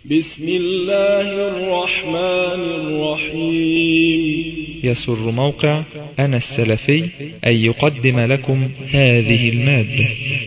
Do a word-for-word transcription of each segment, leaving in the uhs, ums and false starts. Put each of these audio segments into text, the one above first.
بسم الله الرحمن الرحيم. يسر موقع أنا السلفي أن يقدم لكم هذه المادة.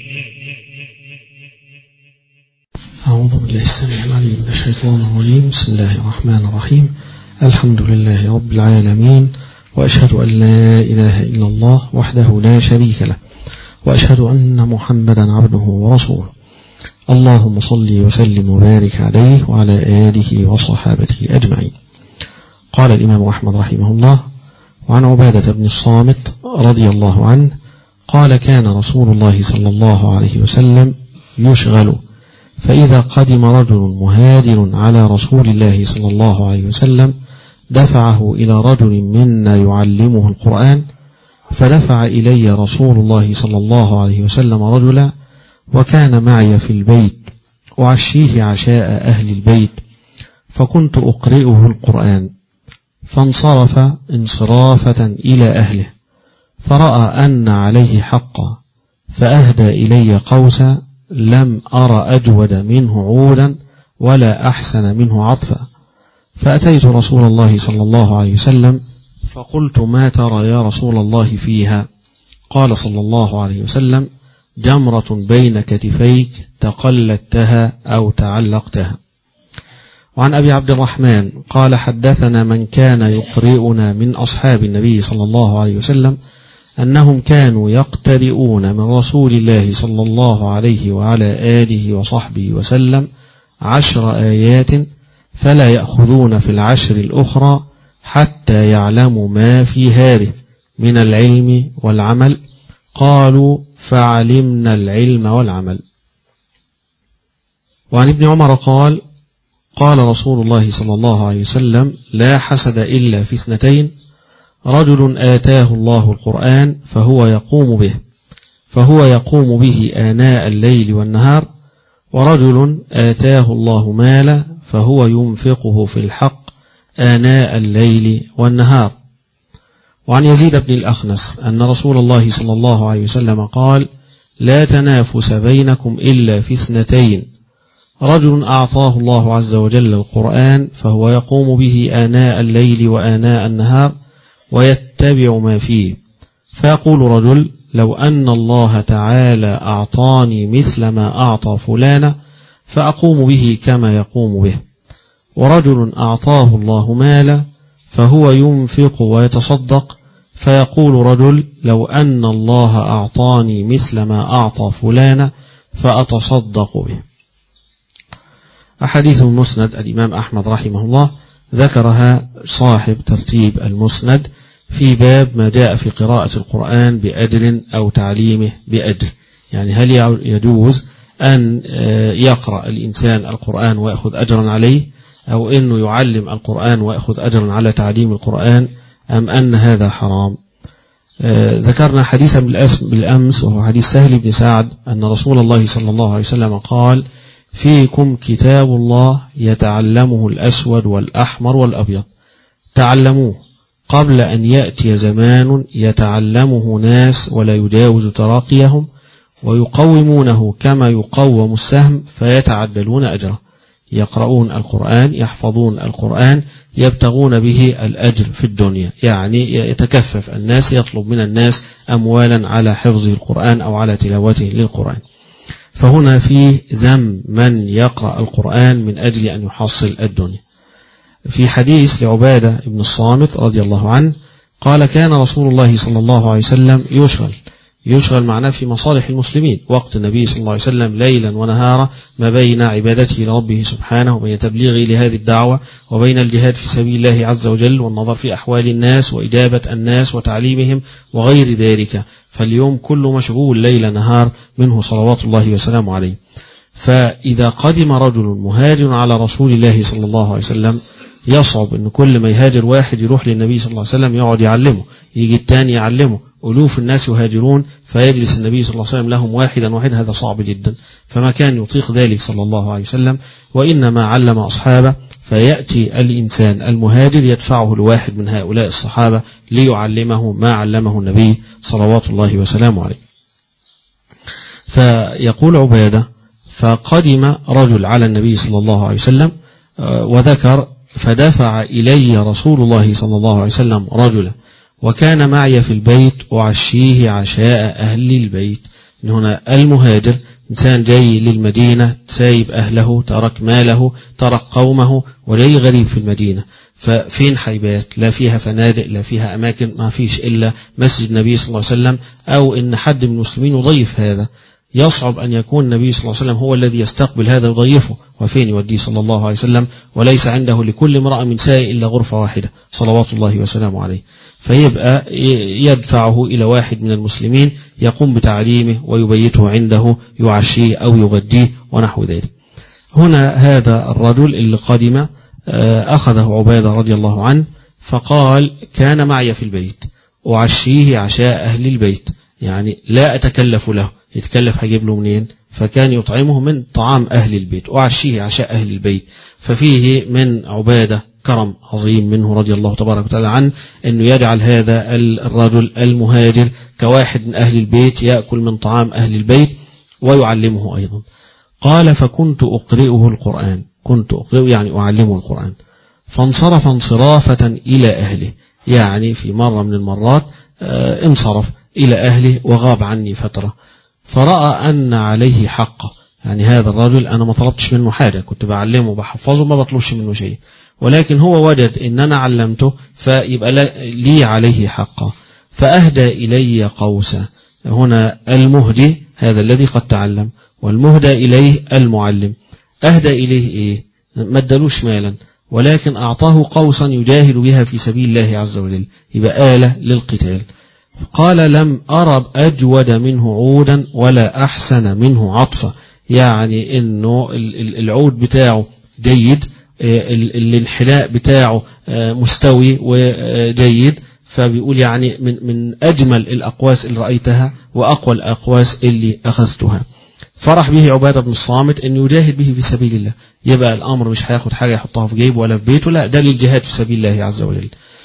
أعوذ بالله السميع العليم من الشيطان الرجيم. بسم الله الرحمن الرحيم. الحمد لله رب العالمين، وأشهد أن لا إله إلا الله وحده لا شريك له، وأشهد أن محمدا عبده ورسوله. اللهم صل وسلم وبارك عليه وعلى آله وصحابته أجمعين. قال الإمام أحمد رحمه الله: وعن عبادة بن الصامت رضي الله عنه قال: كان رسول الله صلى الله عليه وسلم يشغل، فإذا قدم رجل مهاجر على رسول الله صلى الله عليه وسلم دفعه إلى رجل منا يعلمه القرآن، فدفع إلي رسول الله صلى الله عليه وسلم رجلا وكان معي في البيت أعشيه عشاء أهل البيت، فكنت أقرئه القرآن، فانصرف انصرافة إلى أهله، فرأى أن عليه حقا، فأهدى إلي قوسا لم أر أجود منه عودا ولا أحسن منه عطفا، فأتيت رسول الله صلى الله عليه وسلم فقلت: ما ترى يا رسول الله فيها؟ قال صلى الله عليه وسلم: جمرة بين كتفيك تقلدتها أو تعلقتها. وعن أبي عبد الرحمن قال: حدثنا من كان يقرئنا من أصحاب النبي صلى الله عليه وسلم أنهم كانوا يقترئون من رسول الله صلى الله عليه وعلى آله وصحبه وسلم عشر آيات، فلا يأخذون في العشر الأخرى حتى يعلموا ما في هذه من العلم والعمل. قالوا: فعلمنا العلم والعمل. وعن ابن عمر قال: قال رسول الله صلى الله عليه وسلم: لا حسد إلا في اثنتين: رجل آتاه الله القرآن فهو يقوم به فهو يقوم به آناء الليل والنهار، ورجل آتاه الله مالا فهو ينفقه في الحق آناء الليل والنهار. وعن يزيد بن الأخنس أن رسول الله صلى الله عليه وسلم قال: لا تنافس بينكم إلا في اثنتين: رجل أعطاه الله عز وجل القرآن فهو يقوم به آناء الليل وآناء النهار ويتبع ما فيه، فيقول رجل: لو أن الله تعالى أعطاني مثل ما أعطى فلانا فأقوم به كما يقوم به. ورجل أعطاه الله مالا فهو ينفق ويتصدق، فيقول رجل: لو أن الله أعطاني مثل ما أعطى فلانا فأتصدق به. أحاديث المسند الإمام أحمد رحمه الله ذكرها صاحب ترتيب المسند في باب ما جاء في قراءة القرآن بأجر أو تعليمه بأجر، يعني هل يجوز أن يقرأ الإنسان القرآن ويأخذ أجرا عليه، أو أنه يعلم القرآن ويأخذ أجرا على تعليم القرآن، أم أن هذا حرام؟ ذكرنا حديثا بالأمس وهو حديث سهل بن سعد أن رسول الله صلى الله عليه وسلم قال: فيكم كتاب الله يتعلمه الأسود والأحمر والأبيض، تعلموه قبل أن يأتي زمان يتعلمه ناس ولا يجاوز تراقيهم، ويقومونه كما يقوم السهم فيتعدلون أجره، يقرؤون القرآن يحفظون القرآن يبتغون به الأجر في الدنيا، يعني يتكفف الناس، يطلب من الناس أموالا على حفظه القرآن أو على تلاوته للقرآن. فهنا فيه ذم من يقرأ القرآن من أجل أن يحصل الدنيا. في حديث لعبادة بن الصامت رضي الله عنه قال: كان رسول الله صلى الله عليه وسلم يشغل يشغل معناه في مصالح المسلمين وقت النبي صلى الله عليه وسلم ليلا ونهارا، ما بين عبادته لربه سبحانه وبين تبليغه لهذه الدعوة وبين الجهاد في سبيل الله عز وجل والنظر في أحوال الناس وإجابة الناس وتعليمهم وغير ذلك، فاليوم كله مشغول ليل نهار منه صلوات الله وسلامه عليه. فإذا قدم رجل مهاجر على رسول الله صلى الله عليه وسلم يصعب أن كل ما يهاجر واحد يروح للنبي صلى الله عليه وسلم يقعد يعلمه، يجي الثاني يعلمه، ألوف الناس يهاجرون فيجلس النبي صلى الله عليه وسلم لهم واحدا واحدا، هذا صعب جدا، فما كان يطيق ذلك صلى الله عليه وسلم، وإنما علم أصحابه، فيأتي الإنسان المهاجر يدفعه الواحد من هؤلاء الصحابة ليعلمه ما علمه النبي صلوات الله وسلامه عليه. فيقول عبادة: فقدم رجل على النبي صلى الله عليه وسلم وذكر فدفع إلي رسول الله صلى الله عليه وسلم رجلا وكان معي في البيت أعشيه عشاء أهل البيت. هنا المهاجر إنسان جاي للمدينة سايب أهله ترك ماله ترك قومه وجاي غريب في المدينة، ففين حيبات؟ لا فيها فنادق لا فيها أماكن، ما فيش إلا مسجد النبي صلى الله عليه وسلم أو إن حد من المسلمين يضيف هذا. يصعب أن يكون النبي صلى الله عليه وسلم هو الذي يستقبل هذا ويضيفه، وفين يوديه صلى الله عليه وسلم؟ وليس عنده لكل امرأة من سائل إلا غرفة واحدة صلوات الله وسلامه عليه، فيبقى يدفعه إلى واحد من المسلمين يقوم بتعليمه ويبيته عنده يعشيه أو يغديه ونحو ذلك. هنا هذا الرجل اللي قدم أخذه عبادة رضي الله عنه فقال كان معي في البيت أعشيه عشاء أهل البيت، يعني لا أتكلف له، يتكلف هجيب له منين؟ فكان يطعمه من طعام أهل البيت، أعشيه عشاء أهل البيت. ففيه من عبادة كرم عظيم منه رضي الله تبارك وتعالى عنه أنه يجعل هذا الرجل المهاجر كواحد من أهل البيت يأكل من طعام أهل البيت ويعلمه أيضا. قال فكنت أقرئه القرآن، كنت أقرئه يعني أعلمه القرآن، فانصرف انصرافة إلى أهله، يعني في مرة من المرات انصرف إلى أهله وغاب عني فترة، فرأى أن عليه حقه، يعني هذا الرجل أنا ما طلبتش منه حاجة، كنت بعلمه بحفظه ما بطلبش منه شيء، ولكن هو وجد إن أنا علمته فيبقى لي عليه حقه، فأهدى إلي قوسا. هنا المهدي هذا الذي قد تعلم، والمهدى إليه المعلم. أهدى إليه إيه؟ ما ادالوش مالا، ولكن أعطاه قوسا يجاهد بها في سبيل الله عز وجل، يبقى آلة للقتال. قال لم أرى أجود منه عودا ولا أحسن منه عطفا، يعني إنه العود بتاعه جيد، الانحلاء بتاعه مستوي وجيد، فبيقول يعني من من أجمل الأقواس اللي رأيتها وأقوى الأقواس اللي أخذتها. فرح به عبادة بن الصامت أن يجاهد به في سبيل الله، يبقى الأمر مش هياخد حاجة يحطها في جيبه ولا في بيته، لا ده للجهاد في سبيل الله عز وجل.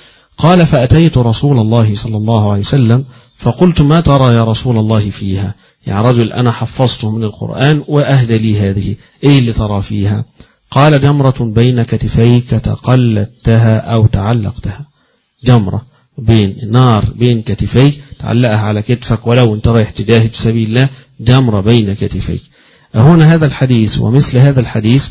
قال فأتيت رسول الله صلى الله عليه وسلم فقلت ما ترى يا رسول الله فيها؟ يا رجل أنا حفظته من القرآن وأهدى لي هذه، إيه اللي ترى فيها؟ قال جمرة بين كتفيك تقلدتها أو تعلقتها، جمرة بين نار بين كتفيك تعلقها على كتفك ولو انت رايح تجاهد في سبيل الله، جمرة بين كتفيك. هنا هذا الحديث ومثل هذا الحديث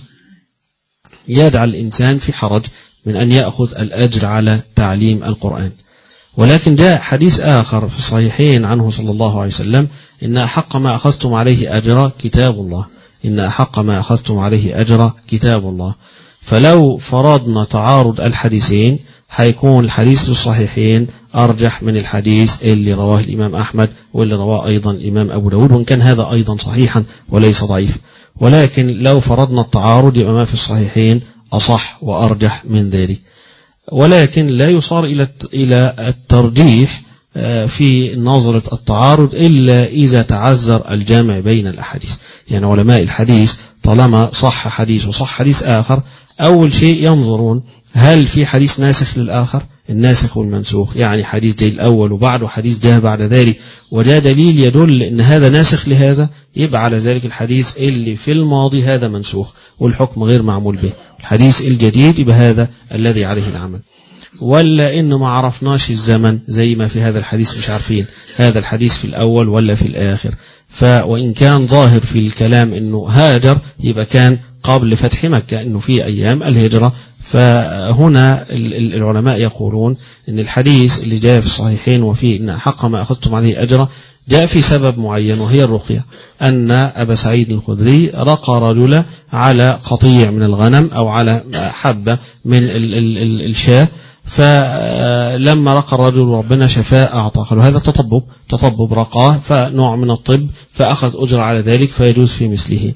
يجعل الإنسان في حرج من أن يأخذ الأجر على تعليم القرآن، ولكن جاء حديث آخر في الصحيحين عنه صلى الله عليه وسلم إن أحق ما أخذتم عليه أجر كتاب الله، إن أحق ما أخذتم عليه أجر كتاب الله. فلو فرضنا تعارض الحديثين حيكون الحديث الصحيحين أرجح من الحديث اللي رواه الإمام أحمد واللي رواه أيضا الإمام أبو داود، وإن كان هذا أيضا صحيحا وليس ضعيف، ولكن لو فرضنا التعارض يبقى ما في الصحيحين أصح وأرجح من ذلك. ولكن لا يصار إلى إلى الترجيح في نظرة التعارض إلا إذا تعذر الجامع بين الأحاديث. يعني علماء الحديث طالما صح حديث وصح حديث آخر، أول شيء ينظرون هل في حديث ناسخ للآخر، الناسخ والمنسوخ، يعني حديث جاء الأول وبعده حديث جاء بعد ذلك وجاء دليل يدل أن هذا ناسخ لهذا، يبقى على ذلك الحديث اللي في الماضي هذا منسوخ والحكم غير معمول به، الحديث الجديد يبقى هذا الذي عليه العمل. ولا إنه ما عرفناش الزمن زي ما في هذا الحديث، مش عارفين هذا الحديث في الأول ولا في الآخر، فوإن كان ظاهر في الكلام إنه هاجر يبقى كان قبل فتح مكة، إنه في أيام الهجرة. فهنا العلماء يقولون إن الحديث اللي جاء في الصحيحين وفيه إن حق ما أخذتم عليه أجرا جاء في سبب معين وهي الرقية، أن أبا سعيد الخدري رقى رجل على قطيع من الغنم أو على حبة من الشاة، فلما رقى الرجل ربنا شفاء أعطى، قالوا هذا تطبب تطبب رقاه فنوع من الطب فأخذ أجر على ذلك فيجوز في مثله.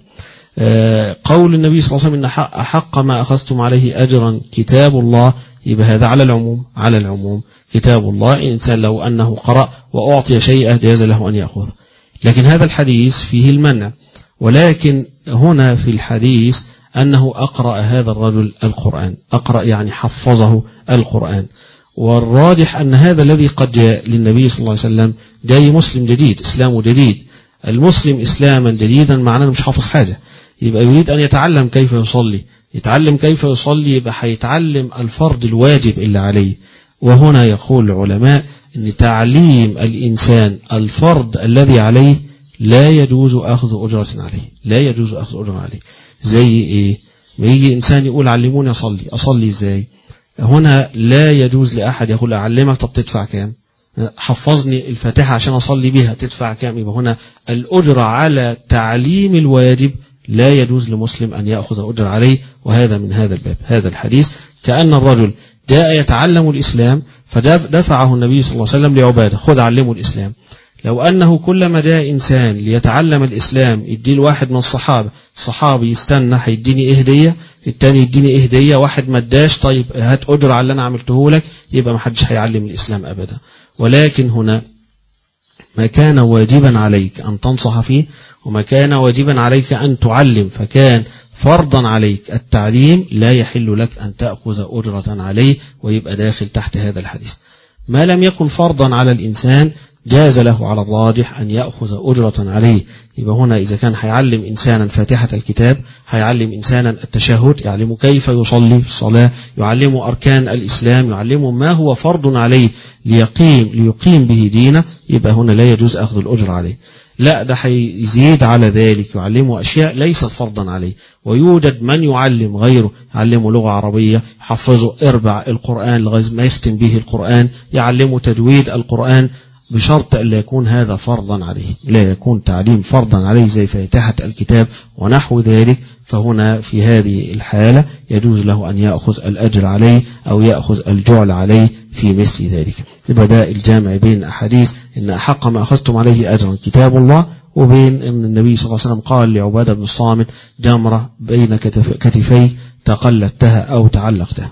قول النبي صلى الله عليه وسلم إن أحق ما أخذتم عليه أجرا كتاب الله، يبقى هذا على العموم، على العموم كتاب الله، الإنسان لو أنه قرأ وأعطي شيئا جاز له أن يأخذ. لكن هذا الحديث فيه المنع، ولكن هنا في الحديث أنه أقرأ هذا الرجل القرآن، أقرأ يعني حفظه القرآن، والراجح أن هذا الذي قد جاء للنبي صلى الله عليه وسلم جاي مسلم جديد، إسلام جديد. المسلم إسلاما جديدا معناه مش حافظ حاجة، يبقى يريد أن يتعلم كيف يصلي، يتعلم كيف يصلي يبقى هيتعلم الفرض الواجب اللي عليه. وهنا يقول العلماء أن تعليم الإنسان الفرض الذي عليه لا يجوز أخذ أجرة عليه، لا يجوز أخذ أجرة عليه. زي إيه؟ ما يجي إنسان يقول علموني أصلي، أصلي إزاي؟ هنا لا يجوز لأحد يقول أعلمك، طب تدفع كام؟ حفظني الفاتحة عشان أصلي بها، تدفع كام؟ يبقى هنا الأجرة على تعليم الواجب لا يجوز لمسلم أن يأخذ أجر عليه. وهذا من هذا الباب. هذا الحديث كأن الرجل جاء يتعلم الإسلام فدفعه النبي صلى الله عليه وسلم لعبادة، خذ علمه الإسلام. لو أنه كلما جاء إنسان ليتعلم الإسلام يدي الواحد من الصحابة، الصحابي يستنى هيديني إيه هدية، التاني يديني إيه هدية، واحد ما اداش طيب هات أجر على اللي أنا عملته لك، يبقى ما حدش هيعلم الإسلام أبدا. ولكن هنا ما كان واجبا عليك أن تنصح فيه، وما كان واجبا عليك أن تعلم، فكان فرضا عليك التعليم، لا يحل لك أن تأخذ أجرة عليه، ويبقى داخل تحت هذا الحديث. ما لم يكن فرضا على الإنسان جاز له على الراجح أن يأخذ أجرة عليه. يبقى هنا إذا كان هيعلم إنسانا فاتحة الكتاب، هيعلم إنسانا التشهد، يعلم كيف يصلي في الصلاة، يعلم أركان الإسلام، يعلم ما هو فرض عليه ليقيم, ليقيم به دينه، يبقى هنا لا يجوز أخذ الأجر عليه. لا، ده هيزيد على ذلك، يعلمه أشياء ليست فرضا عليه. ويوجد من يعلم غيره، يعلمه لغة عربية، يحفظه إربع القرآن لغاية ما يختم به القرآن، يعلمه تجويد القرآن، بشرط أن لا يكون هذا فرضا عليه، لا يكون تعليم فرضا عليه زي فاتحة الكتاب ونحو ذلك. فهنا في هذه الحالة يجوز له أن يأخذ الأجر عليه أو يأخذ الجعل عليه في مثل ذلك. بدأ الجامع بين أحاديث إن أحق ما أخذتم عليه أجرا كتاب الله، وبين أن النبي صلى الله عليه وسلم قال لعبادة بن الصامت جمرة بين كتفي تقلدتها أو تعلقتها.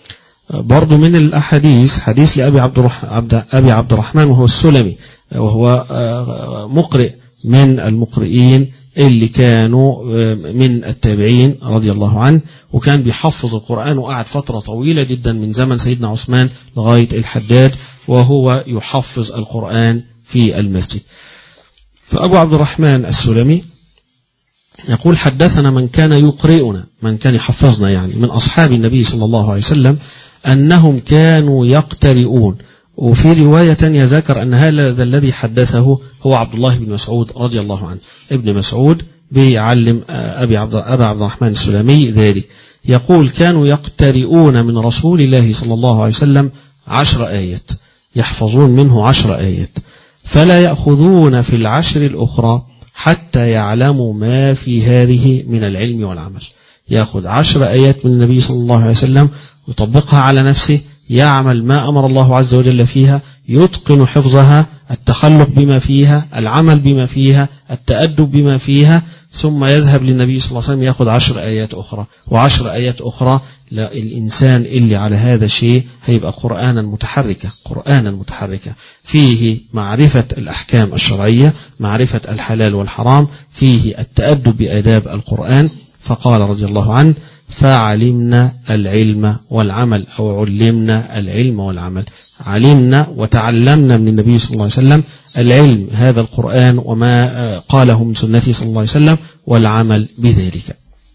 برضو من الأحاديث حديث لأبي عبد, عبد, أبي عبد الرحمن وهو السلمي، وهو مقرئ من المقرئين اللي كانوا من التابعين رضي الله عنه، وكان بيحفظ القرآن وقعد فترة طويلة جدا من زمن سيدنا عثمان لغاية الحجاج وهو يحفظ القرآن في المسجد. فأبو عبد الرحمن السلمي يقول حدثنا من كان يقرئنا، من كان يحفظنا يعني من أصحاب النبي صلى الله عليه وسلم، أنهم كانوا يقترئون. وفي رواية يذكر أن هذا الذي حدثه هو عبد الله بن مسعود رضي الله عنه. ابن مسعود بيعلم أبي عبد, أبي عبد الرحمن السلمي ذلك. يقول كانوا يقترئون من رسول الله صلى الله عليه وسلم عشر آيات، يحفظون منه عشر آيات، فلا يأخذون في العشر الأخرى حتى يعلموا ما في هذه من العلم والعمل. يأخذ عشر آيات من النبي صلى الله عليه وسلم يطبقها على نفسه، يعمل ما أمر الله عز وجل فيها، يتقن حفظها، التخلق بما فيها، العمل بما فيها، التأدب بما فيها، ثم يذهب للنبي صلى الله عليه وسلم يأخذ عشر آيات أخرى وعشر آيات أخرى. لا، الإنسان اللي على هذا الشيء هيبقى قرآنا متحركة، قرآنا متحركة فيه معرفة الأحكام الشرعية، معرفة الحلال والحرام، فيه التأدب بآداب القرآن. فقال رضي الله عنه فعلمنا العلم والعمل، أو علمنا العلم والعمل. علمنا وتعلمنا من النبي صلى الله عليه وسلم العلم هذا القرآن وما قاله من سنته صلى الله عليه وسلم، والعمل بذلك.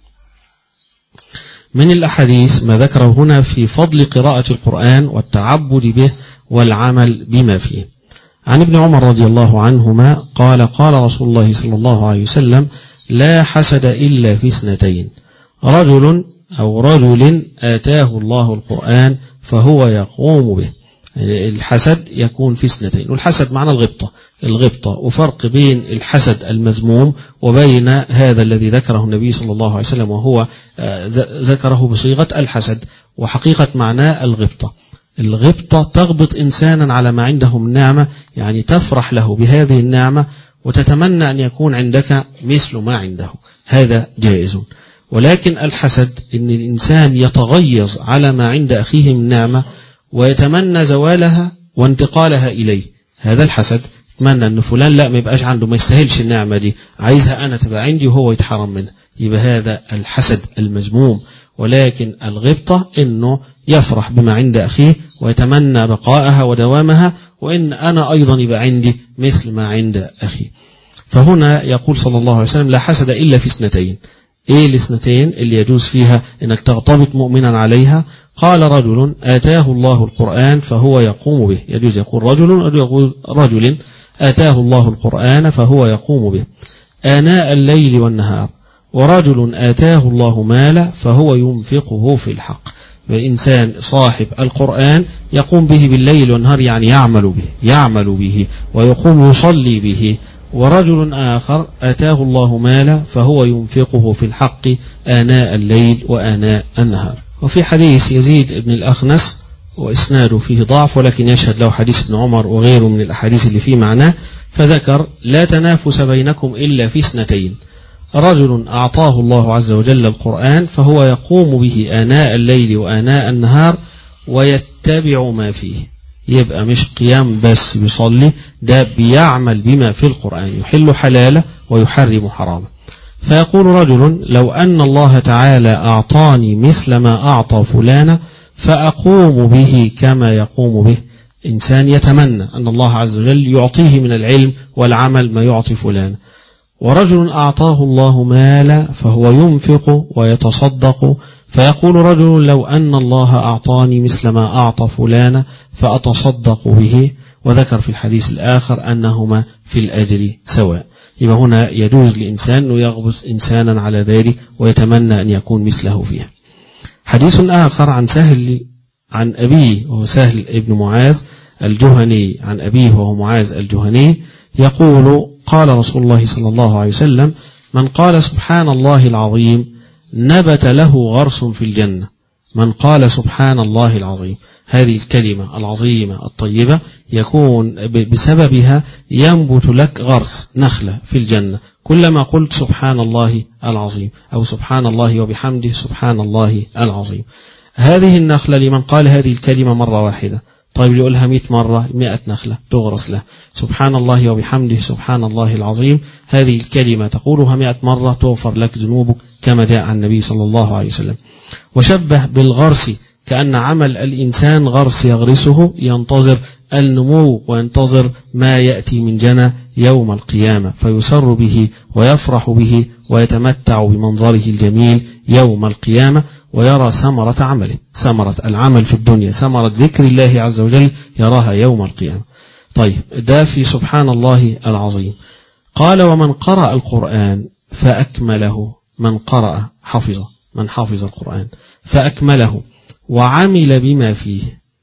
من الأحاديث ما ذكره هنا في فضل قراءة القرآن والتعبد به والعمل بما فيه. عن ابن عمر رضي الله عنهما قال قال رسول الله صلى الله عليه وسلم لا حسد إلا في اثنتين، رجل أو رجل آتاه الله القرآن فهو يقوم به. الحسد يكون في اثنتين، والحسد معنى الغبطة، الغبطة وفرق بين الحسد المذموم وبين هذا الذي ذكره النبي صلى الله عليه وسلم وهو ذكره بصيغة الحسد، وحقيقة معناه الغبطة. الغبطة تغبط إنسانا على ما عنده من نعمة، يعني تفرح له بهذه النعمة وتتمنى أن يكون عندك مثل ما عنده، هذا جائز. ولكن الحسد إن الإنسان يتغيظ على ما عند أخيه من نعمة ويتمنى زوالها وانتقالها إليه، هذا الحسد. يتمنى أن فلان لا ما يبقاش عنده، ما يستاهلش النعمة دي، عايزها أنا تبقى عندي وهو يتحرم منها، يبقى هذا الحسد المذموم. ولكن الغبطة إنه يفرح بما عند أخيه ويتمنى بقائها ودوامها، وإن أنا أيضا يبقى عندي مثل ما عند أخي. فهنا يقول صلى الله عليه وسلم لا حسد إلا في اثنتين، إيه الاثنتين اللي يجوز فيها إنك تغتبط مؤمنا عليها؟ قال رجل آتاه الله القرآن فهو يقوم به، يجوز يقول رجل يقول رجل آتاه الله القرآن فهو يقوم به آناء الليل والنهار، ورجل آتاه الله مالا فهو ينفقه في الحق. الإنسان صاحب القرآن يقوم به بالليل والنهار، يعني يعمل به يعمل به ويقوم يصلي به. ورجل آخر آتاه الله مالا فهو ينفقه في الحق آناء الليل وآناء النهار. وفي حديث يزيد بن الأخنس وإسناده فيه ضعف، ولكن يشهد له حديث ابن عمر وغيره من الأحاديث اللي فيه معناه، فذكر لا تنافس بينكم إلا في اثنتين: رجل أعطاه الله عز وجل القرآن فهو يقوم به آناء الليل وآناء النهار ويتبع ما فيه. يبقى مش قيام بس بيصلي، ده بيعمل بما في القرآن، يحل حلاله ويحرم حرامه. فيقول رجل لو أن الله تعالى أعطاني مثل ما أعطى فلانا فأقوم به كما يقوم به. إنسان يتمنى أن الله عز وجل يعطيه من العلم والعمل ما يعطي فلانا. ورجل أعطاه الله مالا فهو ينفق ويتصدق، فيقول رجل لو أن الله أعطاني مثل ما أعطى فلانا فأتصدق به. وذكر في الحديث الآخر أنهما في الأجر سواء. يبقى هنا يجوز لإنسان أنه يغبس إنسانا على ذلك ويتمنى أن يكون مثله فيها. حديث آخر عن سهل عن أبيه وهو سهل ابن معاذ الجهني عن أبيه وهو معاذ الجهني يقول قال رسول الله صلى الله عليه وسلم: من قال سبحان الله العظيم نبت له غرس في الجنة. من قال سبحان الله العظيم، هذه الكلمة العظيمة الطيبة يكون بسببها ينبت لك غرس نخلة في الجنة كلما قلت سبحان الله العظيم أو سبحان الله وبحمده سبحان الله العظيم. هذه النخلة لمن قال هذه الكلمة مرة واحدة، طيب يقولها مئة مرة مئة نخلة تغرس له. سبحان الله وبحمده سبحان الله العظيم، هذه الكلمة تقولها مئة مرة تغفر لك ذنوبك كما جاء عن النبي صلى الله عليه وسلم. وشبه بالغرس كأن عمل الإنسان غرس يغرسه ينتظر النمو وينتظر ما يأتي من جنة يوم القيامة، فيسر به ويفرح به ويتمتع بمنظره الجميل يوم القيامة، ويرى ثمرة عمله، ثمرة العمل في الدنيا، ثمرة ذكر الله عز وجل يراها يوم القيامة. طيب ده في سبحان الله العظيم. قال: ومن قرأ القرآن فأكمله، من قرأ حفظ، من حفظ القرآن فأكمله وعمل بما فيه،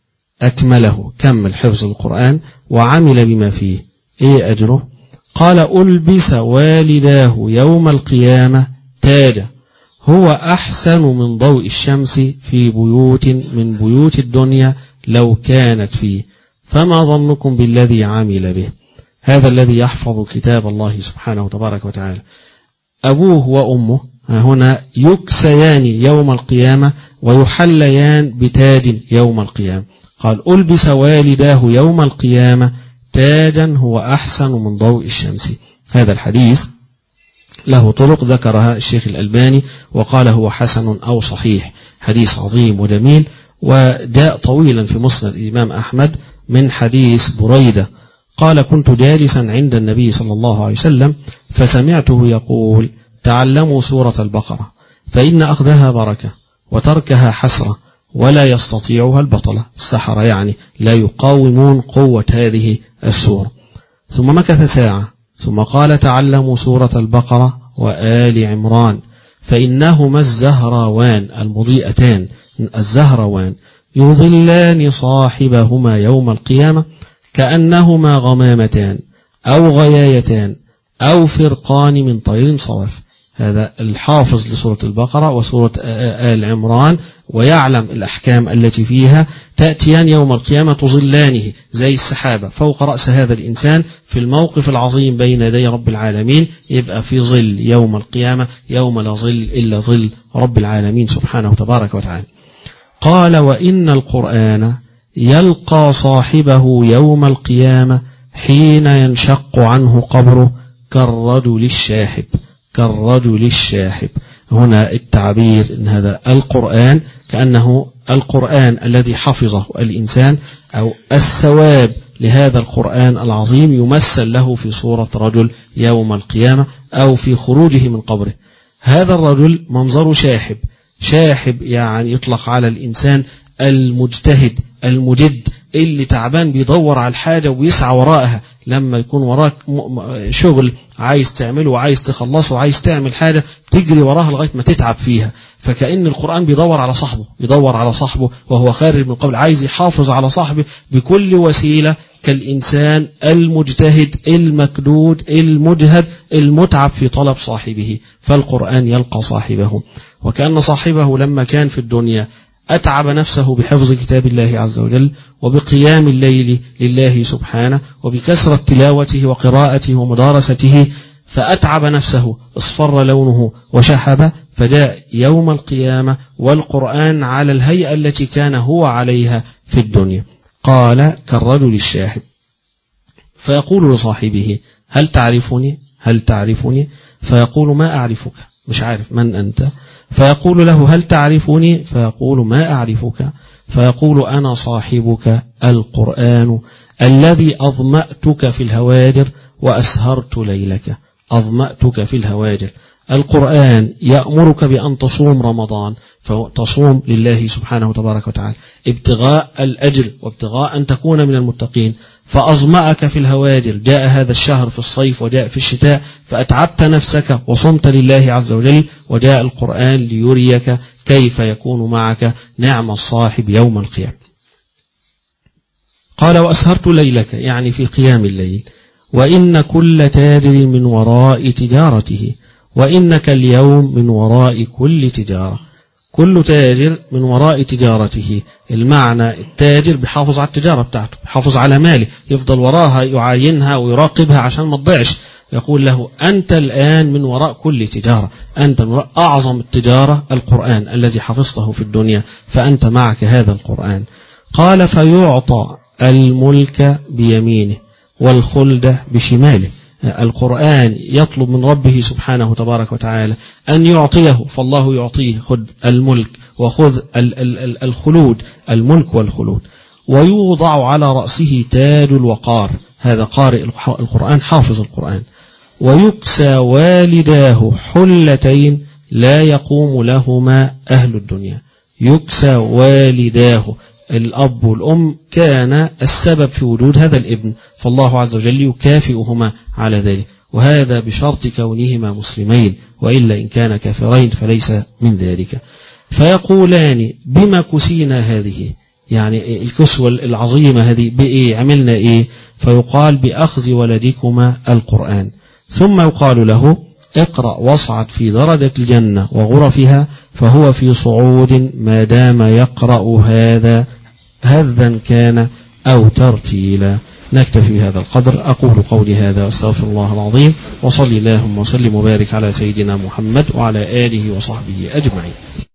أكمله كمل حفظ القرآن وعمل بما فيه، إيه أجره؟ قال: ألبس والداه يوم القيامة تاجا هو أحسن من ضوء الشمس في بيوت من بيوت الدنيا لو كانت فيه، فما ظنكم بالذي عمل به. هذا الذي يحفظ كتاب الله سبحانه وتبارك وتعالى، أبوه وأمه هنا يكسيان يوم القيامة ويحليان بتاج يوم القيامة. قال: ألبس والداه يوم القيامة تاجا هو أحسن من ضوء الشمس. هذا الحديث له طرق ذكرها الشيخ الألباني وقال هو حسن أو صحيح، حديث عظيم وجميل. وجاء طويلا في مسند الإمام أحمد من حديث بريدة قال: كنت جالسا عند النبي صلى الله عليه وسلم فسمعته يقول: تعلموا سورة البقرة فإن أخذها بركة وتركها حسرة ولا يستطيعها البطلة، السحرة يعني لا يقاومون قوة هذه السورة. ثم مكث ساعة ثم قال: تعلموا سورة البقرة وآل عمران فإنهما الزهراوان المضيئتان، الزهراوان يظلان صاحبهما يوم القيامة كأنهما غمامتان أو غيايتان أو فرقان من طير صواف. هذا الحافظ لسورة البقرة وسورة آل عمران ويعلم الأحكام التي فيها، تأتيان يوم القيامة تظلانه زي السحابة فوق رأس هذا الإنسان في الموقف العظيم بين يدي رب العالمين، يبقى في ظل يوم القيامة يوم لا ظل إلا ظل رب العالمين سبحانه وتبارك وتعالى. قال: وإن القرآن يلقى صاحبه يوم القيامة حين ينشق عنه قبره كالرجل الشاحب، كالرجل الشاحب. هنا التعبير إن هذا القرآن كأنه القرآن الذي حفظه الإنسان أو الثواب لهذا القرآن العظيم يمثل له في صورة رجل يوم القيامة أو في خروجه من قبره. هذا الرجل منظره شاحب. شاحب يعني يطلق على الإنسان المجتهد المجد اللي تعبان بيدور على الحاجة ويسعى وراءها. لما يكون وراك شغل عايز تعمله وعايز تخلصه وعايز تعمل حاجة تجري وراها لغاية ما تتعب فيها. فكأن القرآن بيدور على صاحبه يدور على صاحبه وهو خارج من قبل، عايز يحافظ على صاحبه بكل وسيلة، كالإنسان المجتهد المكدود المجهد المتعب في طلب صاحبه. فالقرآن يلقى صاحبه، وكأن صاحبه لما كان في الدنيا أتعب نفسه بحفظ كتاب الله عز وجل وبقيام الليل لله سبحانه وبكثرة تلاوته وقراءته ومدارسته، فأتعب نفسه اصفر لونه وشحب، فجاء يوم القيامة والقرآن على الهيئة التي كان هو عليها في الدنيا. قال كالرجل الشاحب، فيقول لصاحبه هل تعرفني هل تعرفني فيقول ما أعرفك، مش عارف من أنت. فيقول له هل تعرفني فيقول ما أعرفك. فيقول أنا صاحبك القرآن الذي أظمأتك في الهواجر وأسهرت ليلك. أظمأتك في الهواجر، القرآن يأمرك بأن تصوم رمضان، فتصوم لله سبحانه تبارك وتعالى ابتغاء الأجر وابتغاء أن تكون من المتقين. فأظمأك في الهواجر، جاء هذا الشهر في الصيف وجاء في الشتاء فأتعبت نفسك وصمت لله عز وجل، وجاء القرآن ليريك كيف يكون معك نعم الصاحب يوم القيامة. قال وأسهرت ليلك يعني في قيام الليل، وإن كل تاجر من وراء تجارته، وإنك اليوم من وراء كل تجارة. كل تاجر من وراء تجارته، المعنى التاجر بيحافظ على التجارة بتاعته، بيحافظ على ماله، يفضل وراها يعاينها ويراقبها عشان ما تضيعش. يقول له أنت الآن من وراء كل تجارة، أنت من وراء أعظم التجارة القرآن الذي حفظته في الدنيا، فأنت معك هذا القرآن. قال فيعطى الملك بيمينه والخلد بشماله. القرآن يطلب من ربه سبحانه تبارك وتعالى أن يعطيه، فالله يعطيه خذ الملك وخذ الخلود، الملك والخلود. ويوضع على رأسه تاج الوقار، هذا قارئ القرآن حافظ القرآن. ويكسى والداه حلتين لا يقوم لهما أهل الدنيا. يكسى والداه، الأب والأم كان السبب في وجود هذا الابن، فالله عز وجل يكافئهما على ذلك، وهذا بشرط كونهما مسلمين، وإلا إن كان كافرين فليس من ذلك. فيقولان بما كسينا هذه، يعني الكسوة العظيمة هذه بإيه عملنا إيه؟ فيقال بأخذ ولدكما القرآن. ثم يقال له اقرأ واصعد في درجة الجنة وغرفها، فهو في صعود ما دام يقرأ هذا هذا كان أو ترتيلا. نكتفي بهذا القدر. أقول قولي هذا واستغفر الله العظيم، وصلي اللهم وسلم وبارك على سيدنا محمد وعلى آله وصحبه أجمعين.